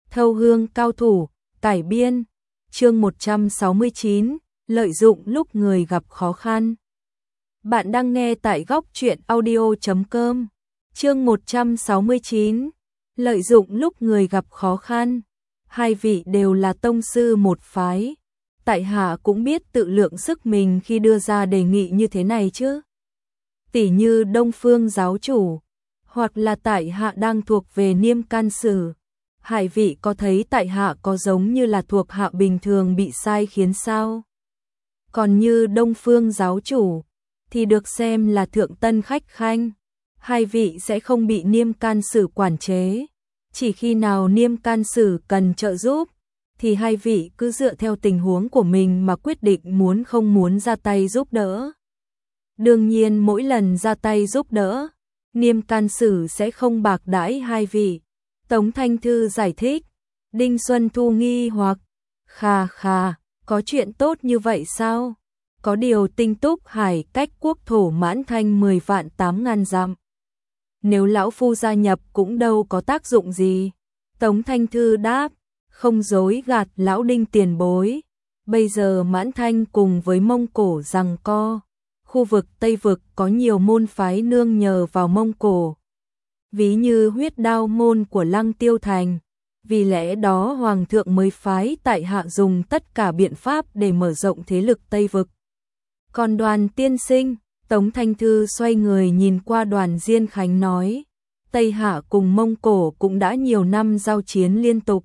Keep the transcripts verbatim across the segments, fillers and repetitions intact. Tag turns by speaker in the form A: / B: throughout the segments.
A: Thâu hương cao thủ, cải biên, chương một trăm sáu mươi chín, lợi dụng lúc người gặp khó khăn. Bạn đang nghe tại góc truyện audio chấm com, chương một trăm sáu mươi chín, lợi dụng lúc người gặp khó khăn. Hai vị đều là tông sư một phái, tại hạ cũng biết tự lượng sức mình khi đưa ra đề nghị như thế này chứ. Tỷ như Đông Phương giáo chủ, hoặc là tại hạ đang thuộc về Niêm Can Sử. Hai vị có thấy tại hạ có giống như là thuộc hạ bình thường bị sai khiến sao? Còn như Đông Phương giáo chủ, thì được xem là thượng tân khách khanh. Hai vị sẽ không bị Niêm Can Sử quản chế. Chỉ khi nào Niêm Can Sử cần trợ giúp, thì hai vị cứ dựa theo tình huống của mình mà quyết định muốn không muốn ra tay giúp đỡ. Đương nhiên mỗi lần ra tay giúp đỡ, Niêm Can Sử sẽ không bạc đãi hai vị. Tống Thanh Thư giải thích. Đinh Xuân Thu nghi hoặc, khà khà, có chuyện tốt như vậy sao? Có điều Tinh Túc Hải cách quốc thổ Mãn Thanh mười vạn tám ngàn dặm. Nếu lão phu gia nhập cũng đâu có tác dụng gì. Tống Thanh Thư đáp, không dối gạt lão Đinh tiền bối. Bây giờ Mãn Thanh cùng với Mông Cổ giằng co. Khu vực Tây Vực có nhiều môn phái nương nhờ vào Mông Cổ. Ví như huyết đao môn của Lăng Tiêu Thành. Vì lẽ đó Hoàng thượng mới phái tại hạ dùng tất cả biện pháp để mở rộng thế lực Tây Vực. Còn Đoàn tiên sinh, Tống Thanh Thư xoay người nhìn qua Đoàn Diên Khánh nói, Tây Hạ cùng Mông Cổ cũng đã nhiều năm giao chiến liên tục.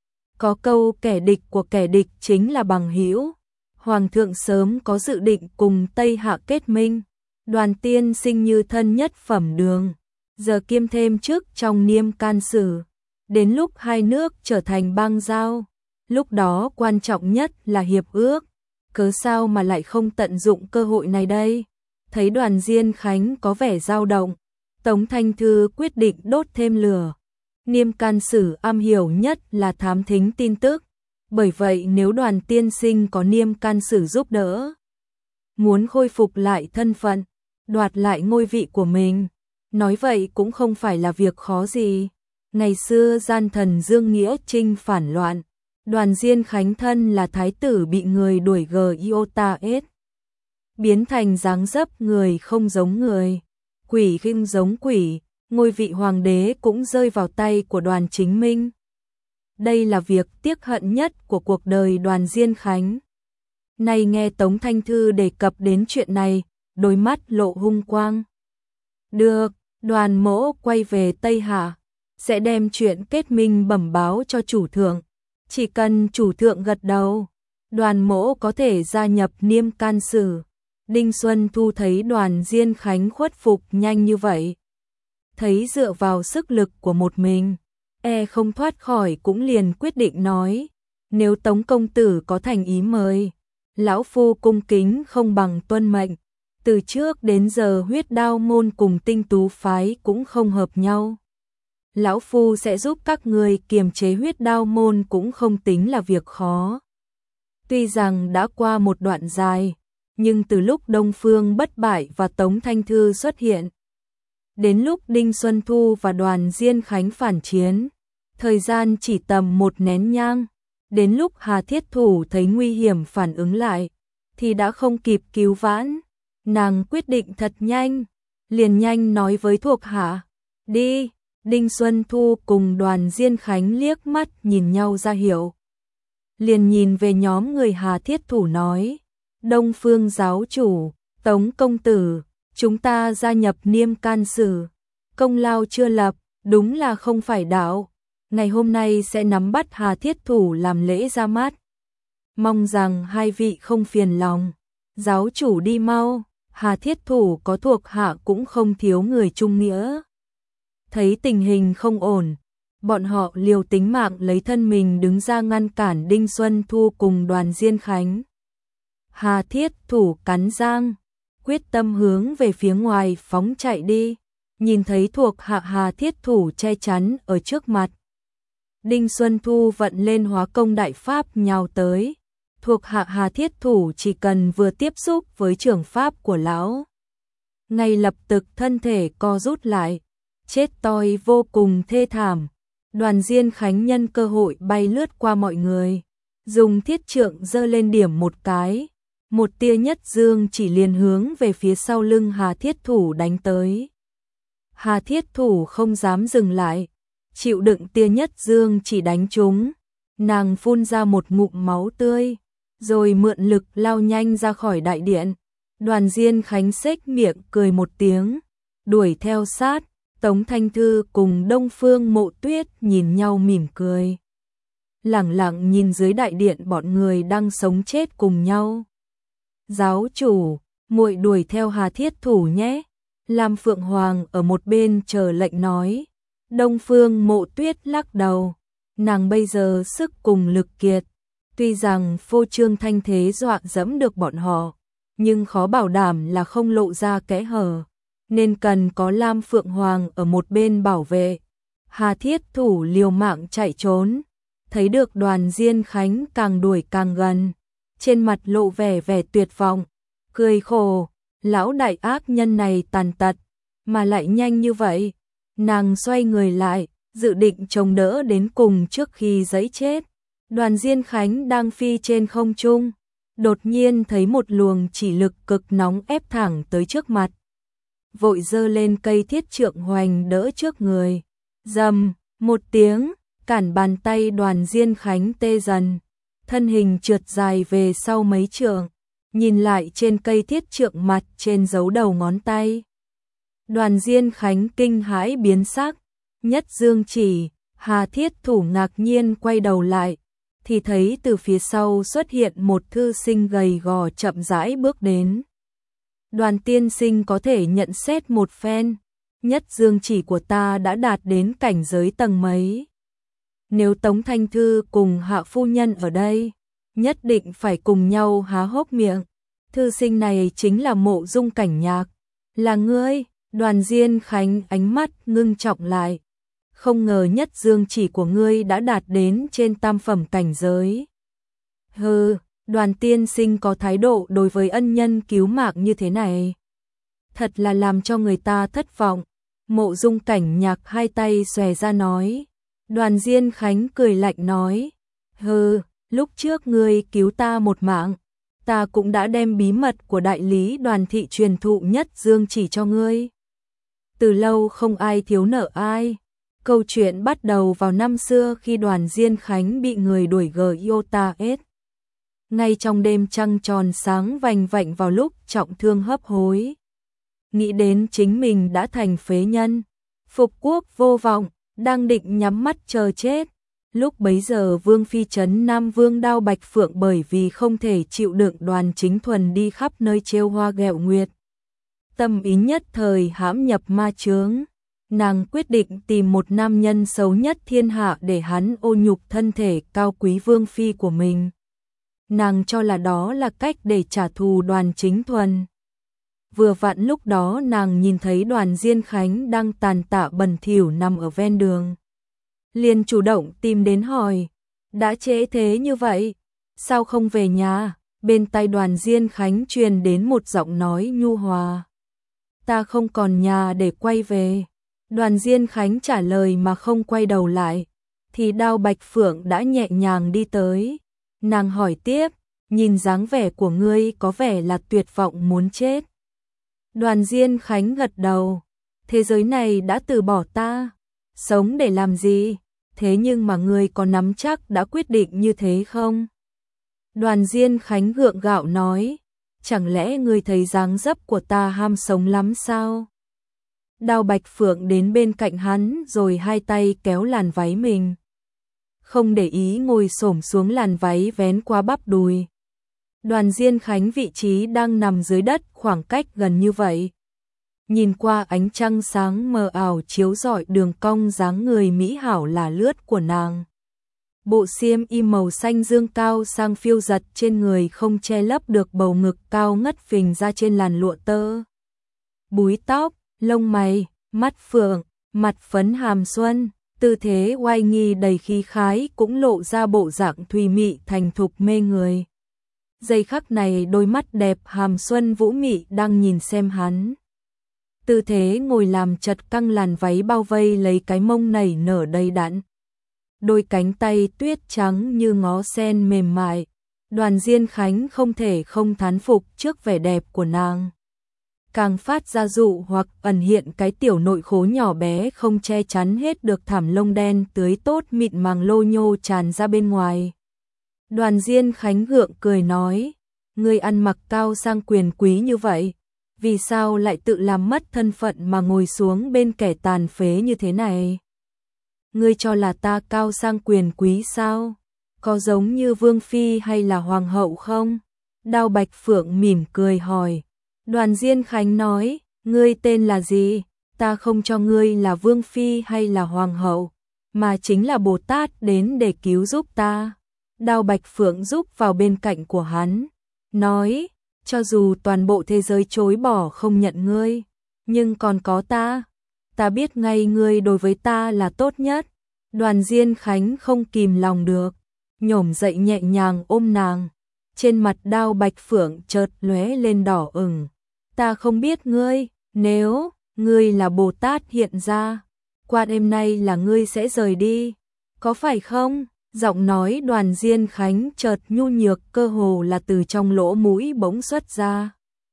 A: Có câu kẻ địch của kẻ địch chính là bằng hữu. Hoàng thượng sớm có dự định cùng Tây Hạ kết minh. Đoàn tiên sinh như thân nhất phẩm đường, giờ kiêm thêm chức trong Niêm Can Sử. Đến lúc hai nước trở thành bang giao, lúc đó quan trọng nhất là hiệp ước. Cớ sao mà lại không tận dụng cơ hội này đây? Thấy Đoàn Diên Khánh có vẻ dao động, Tống Thanh Thư quyết định đốt thêm lửa. Niêm Can Sử am hiểu nhất là thám thính tin tức, bởi vậy nếu Đoàn tiên sinh có Niêm Can Sử giúp đỡ, muốn khôi phục lại thân phận, đoạt lại ngôi vị của mình, nói vậy cũng không phải là việc khó gì. Ngày xưa gian thần Dương Nghĩa Trinh phản loạn, Đoàn Diên Khánh thân là thái tử bị người đuổi giết, biến thành dáng dấp người không giống người, quỷ không giống quỷ, ngôi vị hoàng đế cũng rơi vào tay của Đoàn Chính Minh. Đây là việc tiếc hận nhất của cuộc đời Đoàn Diên Khánh. Nay nghe Tống Thanh Thư đề cập đến chuyện này, đôi mắt lộ hung quang. Được, Đoàn mỗ quay về Tây Hạ, sẽ đem chuyện kết minh bẩm báo cho chủ thượng. Chỉ cần chủ thượng gật đầu, Đoàn mỗ có thể gia nhập Niêm Can Sử. Đinh Xuân Thu thấy Đoàn Diên Khánh khuất phục nhanh như vậy, thấy dựa vào sức lực của một mình, e không thoát khỏi, cũng liền quyết định nói, nếu Tống công tử có thành ý mời, lão phu cung kính không bằng tuân mệnh. Từ trước đến giờ huyết đao môn cùng Tinh Tú phái cũng không hợp nhau. Lão phu sẽ giúp các người kiềm chế huyết đao môn cũng không tính là việc khó. Tuy rằng đã qua một đoạn dài, nhưng từ lúc Đông Phương bất bại và Tống Thanh Thư xuất hiện, đến lúc Đinh Xuân Thu và Đoàn Diên Khánh phản chiến, thời gian chỉ tầm một nén nhang. Đến lúc Hà Thiết Thủ thấy nguy hiểm phản ứng lại, thì đã không kịp cứu vãn. Nàng quyết định thật nhanh, liền nhanh nói với thuộc hạ, đi. Đinh Xuân Thu cùng Đoàn Diên Khánh liếc mắt nhìn nhau ra hiệu. Liền nhìn về nhóm người Hà Thiết Thủ nói, Đông Phương giáo chủ, Tống công tử, chúng ta gia nhập Niêm Can Sử. Công lao chưa lập, đúng là không phải đạo. Ngày hôm nay sẽ nắm bắt Hà Thiết Thủ làm lễ ra mắt. Mong rằng hai vị không phiền lòng. Giáo chủ đi mau, Hà Thiết Thủ có thuộc hạ cũng không thiếu người trung nghĩa. Thấy tình hình không ổn, bọn họ liều tính mạng lấy thân mình đứng ra ngăn cản Đinh Xuân Thu cùng Đoàn Diên Khánh. Hà Thiết Thủ cắn răng, quyết tâm hướng về phía ngoài phóng chạy đi. Nhìn thấy thuộc hạ Hà Thiết Thủ che chắn ở trước mặt, Đinh Xuân Thu vận lên hóa công đại pháp nhào tới. Thuộc hạ Hà Thiết Thủ chỉ cần vừa tiếp xúc với trường pháp của lão, ngay lập tức thân thể co rút lại, chết toi vô cùng thê thảm. Đoàn Diên Khánh nhân cơ hội bay lướt qua mọi người, dùng thiết trượng giơ lên điểm một cái, một tia nhất dương chỉ liền hướng về phía sau lưng Hà Thiết Thủ đánh tới. Hà Thiết Thủ không dám dừng lại, chịu đựng tia nhất dương chỉ đánh trúng, nàng phun ra một ngụm máu tươi, rồi mượn lực lao nhanh ra khỏi đại điện. Đoàn Diên Khánh xếch miệng cười một tiếng, đuổi theo sát. Tống Thanh Thư cùng Đông Phương Mộ Tuyết nhìn nhau mỉm cười, lẳng lặng nhìn dưới đại điện bọn người đang sống chết cùng nhau. Giáo chủ, muội đuổi theo Hà Thiết Thủ nhé. Lam Phượng Hoàng ở một bên chờ lệnh nói. Đông Phương Mộ Tuyết lắc đầu, nàng bây giờ sức cùng lực kiệt, tuy rằng phô trương thanh thế dọa dẫm được bọn họ, nhưng khó bảo đảm là không lộ ra kẽ hở, nên cần có Lam Phượng Hoàng ở một bên bảo vệ. Hà Thiết Thủ liều mạng chạy trốn, thấy được Đoàn Diên Khánh càng đuổi càng gần, trên mặt lộ vẻ vẻ tuyệt vọng, cười khổ, lão đại ác nhân này tàn tật, mà lại nhanh như vậy. Nàng xoay người lại, dự định chống đỡ đến cùng trước khi giẫy chết. Đoàn Diên Khánh đang phi trên không trung, đột nhiên thấy một luồng chỉ lực cực nóng ép thẳng tới trước mặt. Vội giơ lên cây thiết trượng hoành đỡ trước người. Rầm, một tiếng, cản bàn tay Đoàn Diên Khánh tê dần, thân hình trượt dài về sau mấy trượng, nhìn lại trên cây thiết trượng mặt trên dấu đầu ngón tay. Đoàn Diên Khánh kinh hãi biến sắc, nhất dương chỉ, Hà Thiết Thủ ngạc nhiên quay đầu lại, thì thấy từ phía sau xuất hiện một thư sinh gầy gò chậm rãi bước đến. Đoàn tiên sinh có thể nhận xét một phen, nhất dương chỉ của ta đã đạt đến cảnh giới tầng mấy. Nếu Tống Thanh Thư cùng Hạ phu nhân ở đây, nhất định phải cùng nhau há hốc miệng. Thư sinh này chính là Mộ Dung Cảnh Nhạc. Là ngươi? Đoàn Diên Khánh ánh mắt ngưng trọng lại. Không ngờ nhất dương chỉ của ngươi đã đạt đến trên tam phẩm cảnh giới. Hừ, Đoàn tiên sinh có thái độ đối với ân nhân cứu mạng như thế này, thật là làm cho người ta thất vọng. Mộ Dung Cảnh Nhạc hai tay xòe ra nói. Đoàn Diên Khánh cười lạnh nói, hừ, lúc trước ngươi cứu ta một mạng, ta cũng đã đem bí mật của đại lý Đoàn thị truyền thụ nhất dương chỉ cho ngươi. Từ lâu không ai thiếu nợ ai. Câu chuyện bắt đầu vào năm xưa khi Đoàn Diên Khánh bị người đuổi g iota s. Ngay trong đêm trăng tròn sáng vành vạnh vào lúc trọng thương hấp hối, nghĩ đến chính mình đã thành phế nhân, phục quốc vô vọng, đang định nhắm mắt chờ chết. Lúc bấy giờ Vương Phi trấn Nam Vương Đao Bạch Phượng bởi vì không thể chịu đựng Đoàn Chính Thuần đi khắp nơi trêu hoa ghẹo nguyệt, tâm ý nhất thời hãm nhập ma chướng. Nàng quyết định tìm một nam nhân xấu nhất thiên hạ để hắn ô nhục thân thể cao quý Vương Phi của mình. Nàng cho là đó là cách để trả thù Đoàn Chính Thuần. Vừa vặn lúc đó nàng nhìn thấy Đoàn Diên Khánh đang tàn tạ bẩn thỉu nằm ở ven đường, liền chủ động tìm đến hỏi, đã trễ thế như vậy, sao không về nhà? Bên tai Đoàn Diên Khánh truyền đến một giọng nói nhu hòa, ta không còn nhà để quay về. Đoàn Diên Khánh trả lời mà không quay đầu lại, thì Đao Bạch Phượng đã nhẹ nhàng đi tới. Nàng hỏi tiếp, nhìn dáng vẻ của ngươi có vẻ là tuyệt vọng muốn chết. Đoàn Diên Khánh gật đầu, thế giới này đã từ bỏ ta, sống để làm gì? Thế nhưng mà ngươi có nắm chắc đã quyết định như thế không? Đoàn Diên Khánh gượng gạo nói, chẳng lẽ ngươi thấy dáng dấp của ta ham sống lắm sao? Đao Bạch Phượng đến bên cạnh hắn rồi hai tay kéo làn váy mình, không để ý ngồi xổm xuống làn váy vén qua bắp đùi. Đoàn Diên Khánh vị trí đang nằm dưới đất khoảng cách gần như vậy. Nhìn qua ánh trăng sáng mờ ảo chiếu rọi đường cong dáng người mỹ hảo là lướt của nàng. Bộ xiêm y màu xanh dương cao sang phiêu giật trên người không che lấp được bầu ngực cao ngất phình ra trên làn lụa tơ. Búi tóc, lông mày, mắt phượng, mặt phấn hàm xuân, tư thế oai nghi đầy khí khái cũng lộ ra bộ dạng thùy mị thành thục mê người. Giây khắc này đôi mắt đẹp hàm xuân vũ mị đang nhìn xem hắn. Tư thế ngồi làm chật căng làn váy bao vây lấy cái mông nảy nở đầy đặn, đôi cánh tay tuyết trắng như ngó sen mềm mại. Đoàn Diên Khánh không thể không thán phục trước vẻ đẹp của nàng. Càng phát ra dụ hoặc ẩn hiện cái tiểu nội khố nhỏ bé không che chắn hết được thảm lông đen tưới tốt mịn màng lô nhô tràn ra bên ngoài. Đoàn Diên Khánh gượng cười nói, ngươi ăn mặc cao sang quyền quý như vậy, vì sao lại tự làm mất thân phận mà ngồi xuống bên kẻ tàn phế như thế này? Ngươi cho là ta cao sang quyền quý sao? Có giống như vương phi hay là hoàng hậu không? Đao Bạch Phượng mỉm cười hỏi. Đoàn Diên Khánh nói, ngươi tên là gì? Ta không cho ngươi là vương phi hay là hoàng hậu, mà chính là Bồ Tát đến để cứu giúp ta. Đao Bạch Phượng giúp vào bên cạnh của hắn, nói, cho dù toàn bộ thế giới chối bỏ không nhận ngươi, nhưng còn có ta. Ta biết ngay ngươi đối với ta là tốt nhất. Đoàn Diên Khánh không kìm lòng được, nhổm dậy nhẹ nhàng ôm nàng. Trên mặt Đao Bạch Phượng chợt lóe lên đỏ ửng. Ta không biết ngươi, nếu ngươi là Bồ Tát hiện ra, qua đêm nay là ngươi sẽ rời đi, có phải không? Giọng nói Đoàn Diên Khánh chợt nhu nhược, cơ hồ là từ trong lỗ mũi bỗng xuất ra.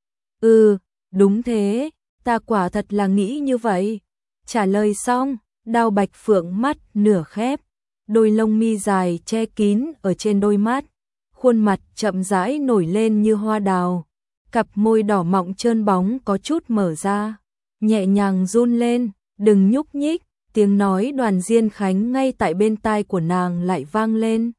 A: Ừ, đúng thế, ta quả thật là nghĩ như vậy. Trả lời xong, Đao Bạch Phượng mắt nửa khép, đôi lông mi dài che kín ở trên đôi mắt, khuôn mặt chậm rãi nổi lên như hoa đào, cặp môi đỏ mọng trơn bóng có chút mở ra, nhẹ nhàng run lên, đừng nhúc nhích. Tiếng nói Đoàn Diên Khánh ngay tại bên tai của nàng lại vang lên.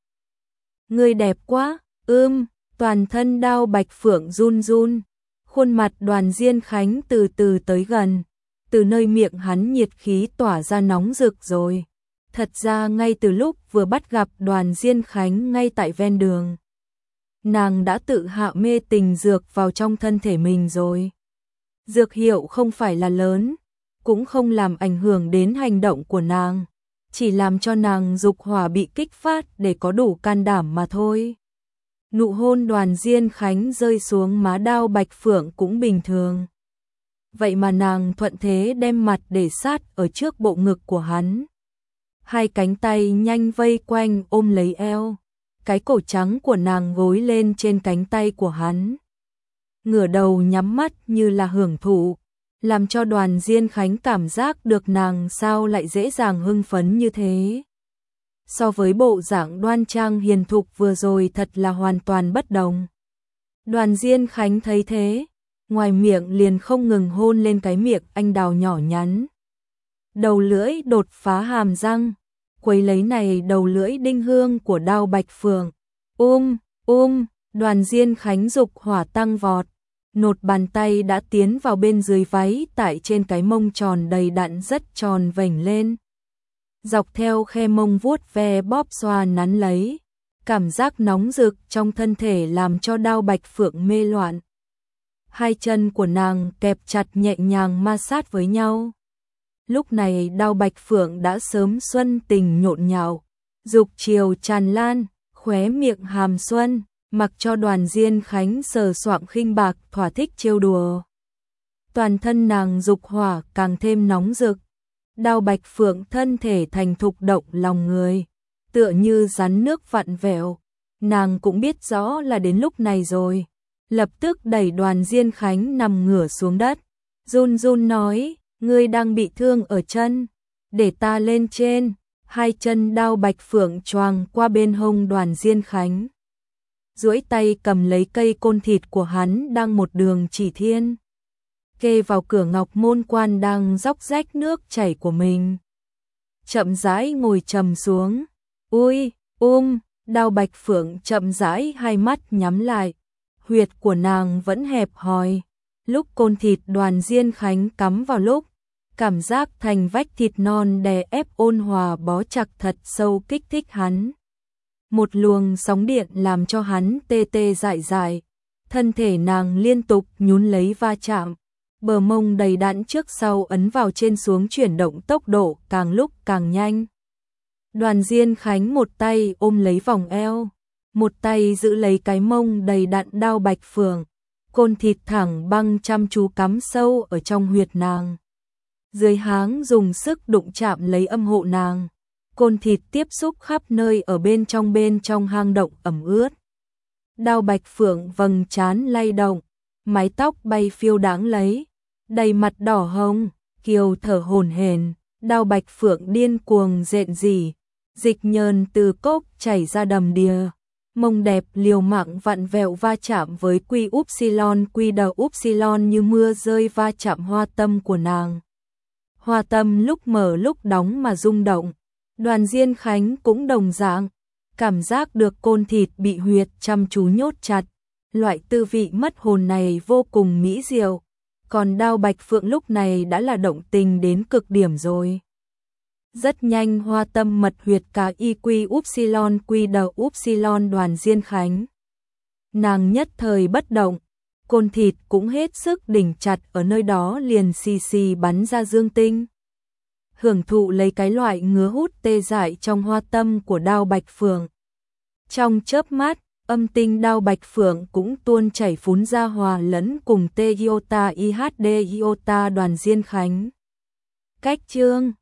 A: Ngươi đẹp quá, ưm, toàn thân Đao Bạch Phượng run run, khuôn mặt Đoàn Diên Khánh từ từ tới gần, từ nơi miệng hắn nhiệt khí tỏa ra nóng rực rồi. Thật ra ngay từ lúc vừa bắt gặp Đoàn Diên Khánh ngay tại ven đường, nàng đã tự hạ mê tình dược vào trong thân thể mình rồi. Dược hiệu không phải là lớn, cũng không làm ảnh hưởng đến hành động của nàng, chỉ làm cho nàng dục hỏa bị kích phát để có đủ can đảm mà thôi. Nụ hôn Đoàn Diên Khánh rơi xuống má Đao Bạch Phượng cũng bình thường. Vậy mà nàng thuận thế đem mặt để sát ở trước bộ ngực của hắn. Hai cánh tay nhanh vây quanh ôm lấy eo, cái cổ trắng của nàng gối lên trên cánh tay của hắn. Ngửa đầu nhắm mắt như là hưởng thụ, làm cho Đoàn Diên Khánh cảm giác được nàng sao lại dễ dàng hưng phấn như thế. So với bộ dạng đoan trang hiền thục vừa rồi thật là hoàn toàn bất đồng. Đoàn Diên Khánh thấy thế, ngoài miệng liền không ngừng hôn lên cái miệng anh đào nhỏ nhắn. Đầu lưỡi đột phá hàm răng, quấy lấy này đầu lưỡi đinh hương của Đao Bạch Phượng. Um, um, Đoàn Diên Khánh dục hỏa tăng vọt. Nột bàn tay đã tiến vào bên dưới váy tại trên cái mông tròn đầy đặn rất tròn vểnh lên. Dọc theo khe mông vuốt ve bóp xoa nắn lấy. Cảm giác nóng rực trong thân thể làm cho Đao Bạch Phượng mê loạn. Hai chân của nàng kẹp chặt nhẹ nhàng ma sát với nhau. Lúc này Đao Bạch Phượng đã sớm xuân tình nhộn nhạo, dục chiều tràn lan, khóe miệng hàm xuân. Mặc cho Đoàn Diên Khánh sờ soạng khinh bạc thỏa thích trêu đùa. Toàn thân nàng dục hỏa càng thêm nóng rực. Đao Bạch Phượng thân thể thành thục động lòng người, tựa như rắn nước vặn vẹo. Nàng cũng biết rõ là đến lúc này rồi, lập tức đẩy Đoàn Diên Khánh nằm ngửa xuống đất, run run nói, ngươi đang bị thương ở chân, để ta lên trên. Hai chân Đao Bạch Phượng choàng qua bên hông Đoàn Diên Khánh, duỗi tay cầm lấy cây côn thịt của hắn đang một đường chỉ thiên, kê vào cửa ngọc môn quan đang róc rách nước chảy của mình. Chậm rãi ngồi trầm xuống. Ui, um, Đao Bạch Phượng chậm rãi hai mắt nhắm lại, huyệt của nàng vẫn hẹp hòi. Lúc côn thịt Đoàn Diên Khánh cắm vào lúc, cảm giác thành vách thịt non đè ép ôn hòa bó chặt thật sâu kích thích hắn. Một luồng sóng điện làm cho hắn tê tê dại dại, thân thể nàng liên tục nhún lấy va chạm, bờ mông đầy đặn trước sau ấn vào trên xuống chuyển động tốc độ càng lúc càng nhanh. Đoàn Diên Khánh một tay ôm lấy vòng eo, một tay giữ lấy cái mông đầy đặn Đao Bạch Phượng, côn thịt thẳng băng chăm chú cắm sâu ở trong huyệt nàng. Dưới háng dùng sức đụng chạm lấy âm hộ nàng, côn thịt tiếp xúc khắp nơi ở bên trong bên trong hang động ẩm ướt. Đao Bạch Phượng vầng trán lay động, mái tóc bay phiêu đáng lấy, đầy mặt đỏ hồng, kiều thở hổn hển. Đao Bạch Phượng điên cuồng rện rỉ, dịch nhờn từ cốc chảy ra đầm đìa. Mông đẹp liều mạng vặn vẹo va chạm với quy upsilon quy đầu upsilon như mưa rơi va chạm hoa tâm của nàng. Hoa tâm lúc mở lúc đóng mà rung động. Đoàn Diên Khánh cũng đồng dạng, cảm giác được côn thịt bị huyệt chăm chú nhốt chặt. Loại tư vị mất hồn này vô cùng mỹ diệu. Còn Đao Bạch Phượng lúc này đã là động tình đến cực điểm rồi. Rất nhanh hoa tâm mật huyệt cả y quy upsilon quy đầu upsilon Đoàn Diên Khánh. Nàng nhất thời bất động, côn thịt cũng hết sức đỉnh chặt ở nơi đó liền xì xì bắn ra dương tinh. Hưởng thụ lấy cái loại ngứa hút tê dại trong hoa tâm của Đao Bạch Phượng. Trong chớp mắt, âm tinh Đao Bạch Phượng cũng tuôn chảy phún ra hòa lẫn cùng tê iota i hát đê iota Đoàn Diên Khánh. Cách chương